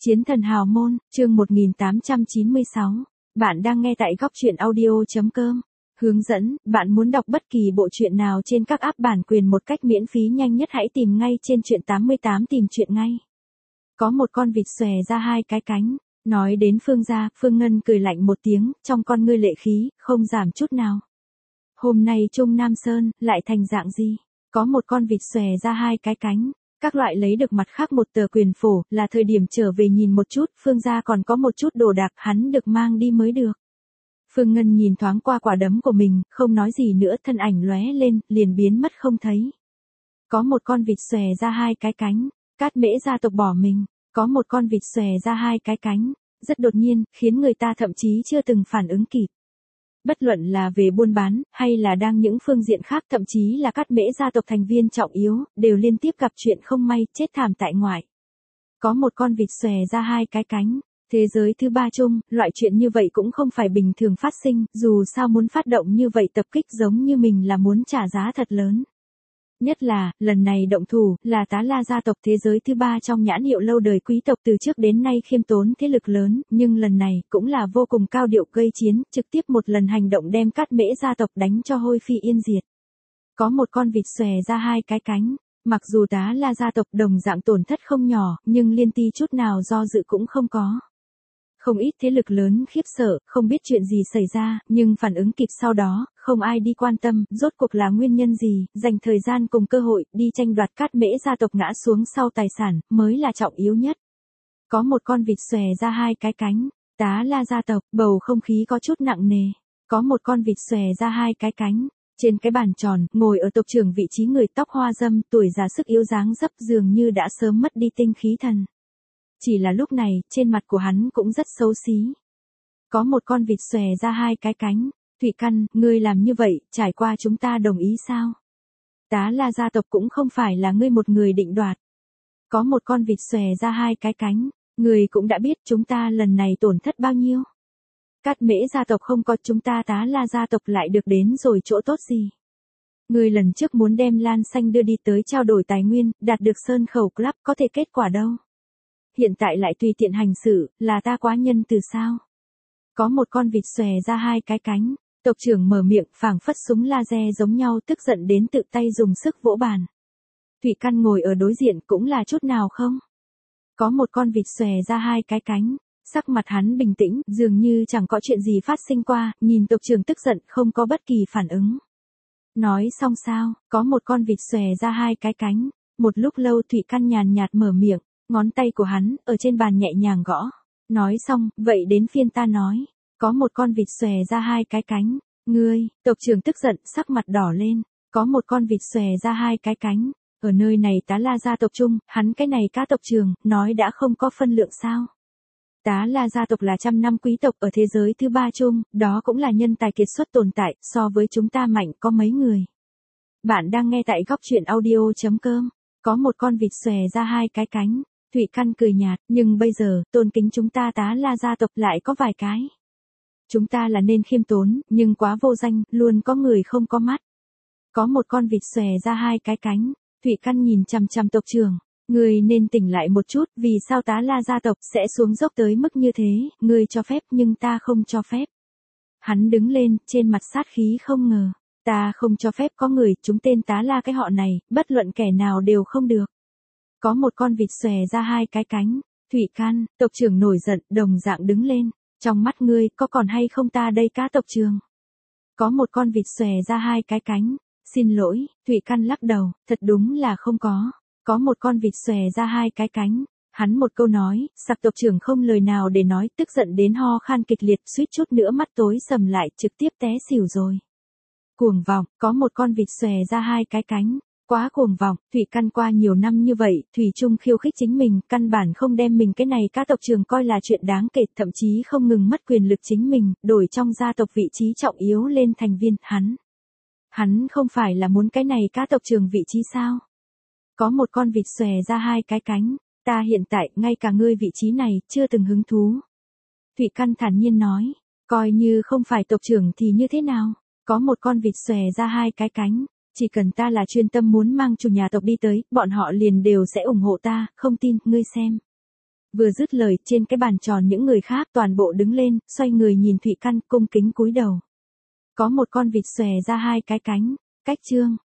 Chiến thần hào môn, chương 1896. Bạn đang nghe tại góc truyện audio.com. Hướng dẫn, bạn muốn đọc bất kỳ bộ truyện nào trên các app bản quyền một cách miễn phí nhanh nhất hãy tìm ngay trên truyện 88 tìm truyện ngay. Có một con vịt xòe ra hai cái cánh. Nói đến Phương gia, Phương Ngân cười lạnh một tiếng, trong con ngươi lệ khí, không giảm chút nào. Hôm nay Trung Nam Sơn, lại thành dạng gì? Có một con vịt xòe ra hai cái cánh. Các loại lấy được mặt khác một tờ quyền phổ, là thời điểm trở về nhìn một chút, Phương gia còn có một chút đồ đạc hắn được mang đi mới được. Phương Ngân nhìn thoáng qua quả đấm của mình, không nói gì nữa, thân ảnh lóe lên, liền biến mất không thấy. Có một con vịt xòe ra hai cái cánh, Cát Mễ gia tộc bỏ mình, có một con vịt xòe ra hai cái cánh, rất đột nhiên, khiến người ta thậm chí chưa từng phản ứng kịp. Bất luận là về buôn bán, hay là đang những phương diện khác, thậm chí là Cát Mễ gia tộc thành viên trọng yếu, đều liên tiếp gặp chuyện không may, chết thảm tại ngoại. Có một con vịt xòe ra hai cái cánh. Thế giới thứ ba chung, loại chuyện như vậy cũng không phải bình thường phát sinh, dù sao muốn phát động như vậy tập kích giống như mình là muốn trả giá thật lớn. Nhất là, lần này động thủ, là Tá La gia tộc thế giới thứ ba trong nhãn hiệu lâu đời quý tộc từ trước đến nay khiêm tốn thế lực lớn, nhưng lần này, cũng là vô cùng cao điệu gây chiến, trực tiếp một lần hành động đem Cát Mễ gia tộc đánh cho hôi phi yên diệt. Có một con vịt xòe ra hai cái cánh, mặc dù Tá La gia tộc đồng dạng tổn thất không nhỏ, nhưng liên ti chút nào do dự cũng không có. Không ít thế lực lớn khiếp sợ, không biết chuyện gì xảy ra, nhưng phản ứng kịp sau đó, không ai đi quan tâm, rốt cuộc là nguyên nhân gì, dành thời gian cùng cơ hội, đi tranh đoạt Cát Mễ gia tộc ngã xuống sau tài sản, mới là trọng yếu nhất. Có một con vịt xòe ra hai cái cánh, Tá La gia tộc, bầu không khí có chút nặng nề. Có một con vịt xòe ra hai cái cánh. Trên cái bàn tròn, ngồi ở tộc trưởng vị trí người tóc hoa râm, tuổi già sức yếu dáng dấp dường như đã sớm mất đi tinh khí thần. Chỉ là lúc này, trên mặt của hắn cũng rất xấu xí. Có một con vịt xòe ra hai cái cánh. Thụy Căn, ngươi làm như vậy, trải qua chúng ta đồng ý sao? Tá La gia tộc cũng không phải là ngươi một người định đoạt. Có một con vịt xòe ra hai cái cánh. Ngươi cũng đã biết chúng ta lần này tổn thất bao nhiêu. Cát Mễ gia tộc không có, chúng ta Tá La gia tộc lại được đến rồi chỗ tốt gì? Ngươi lần trước muốn đem Lan Xanh đưa đi tới trao đổi tài nguyên, đạt được Sơn Khẩu Club, có thể kết quả đâu? Hiện tại lại tùy tiện hành xử, là ta quá nhân từ sao? Có một con vịt xòe ra hai cái cánh, tộc trưởng mở miệng, phảng phất súng laser giống nhau, tức giận đến tự tay dùng sức vỗ bàn. Thụy Căn ngồi ở đối diện cũng là chút nào không? Có một con vịt xòe ra hai cái cánh, sắc mặt hắn bình tĩnh, dường như chẳng có chuyện gì phát sinh qua, nhìn tộc trưởng tức giận, không có bất kỳ phản ứng. Nói xong sao, có một con vịt xòe ra hai cái cánh, một lúc lâu Thụy Căn nhàn nhạt mở miệng. Ngón tay của hắn, ở trên bàn nhẹ nhàng gõ. Nói xong, vậy đến phiên ta nói. Có một con vịt xòe ra hai cái cánh. Ngươi, tộc trưởng tức giận, sắc mặt đỏ lên. Có một con vịt xòe ra hai cái cánh. Ở nơi này Tá La gia tộc chung, hắn cái này cá tộc trưởng, nói đã không có phân lượng sao. Tá La gia tộc là trăm năm quý tộc ở thế giới thứ ba chung, đó cũng là nhân tài kiệt xuất tồn tại, so với chúng ta mạnh có mấy người. Bạn đang nghe tại góc truyện audio.com. Có một con vịt xòe ra hai cái cánh. Thụy Căn cười nhạt, nhưng bây giờ, tôn kính chúng ta Tá La gia tộc lại có vài cái. Chúng ta là nên khiêm tốn, nhưng quá vô danh, luôn có người không có mắt. Có một con vịt xòe ra hai cái cánh, Thụy Căn nhìn chằm chằm tộc trưởng, ngươi nên tỉnh lại một chút, vì sao Tá La gia tộc sẽ xuống dốc tới mức như thế, ngươi cho phép nhưng ta không cho phép. Hắn đứng lên, trên mặt sát khí không ngờ, ta không cho phép có người, chúng tên Tá La cái họ này, bất luận kẻ nào đều không được. Có một con vịt xòe ra hai cái cánh, Thụy Căn, tộc trưởng nổi giận, đồng dạng đứng lên, trong mắt ngươi, có còn hay không ta đây cá tộc trưởng? Có một con vịt xòe ra hai cái cánh, xin lỗi, Thụy Căn lắc đầu, thật đúng là không có. Có một con vịt xòe ra hai cái cánh, hắn một câu nói, sặc tộc trưởng không lời nào để nói, tức giận đến ho khan kịch liệt, suýt chút nữa mắt tối sầm lại, trực tiếp té xỉu rồi. Cuồng vọng, có một con vịt xòe ra hai cái cánh. Quá cuồng vọng, Thụy Căn qua nhiều năm như vậy, Thủy chung khiêu khích chính mình, căn bản không đem mình cái này cá tộc trưởng coi là chuyện đáng kể, thậm chí không ngừng mất quyền lực chính mình, đổi trong gia tộc vị trí trọng yếu lên thành viên, Hắn không phải là muốn cái này cá tộc trưởng vị trí sao? Có một con vịt xòe ra hai cái cánh, ta hiện tại, ngay cả ngươi vị trí này, chưa từng hứng thú. Thụy Căn thản nhiên nói, coi như không phải tộc trưởng thì như thế nào? Có một con vịt xòe ra hai cái cánh. Chỉ cần ta là chuyên tâm muốn mang chủ nhà tộc đi tới, bọn họ liền đều sẽ ủng hộ ta, không tin, ngươi xem. Vừa dứt lời, trên cái bàn tròn những người khác toàn bộ đứng lên, xoay người nhìn Thụy Căn, cung kính cúi đầu. Có một con vịt xòe ra hai cái cánh. Cách chương.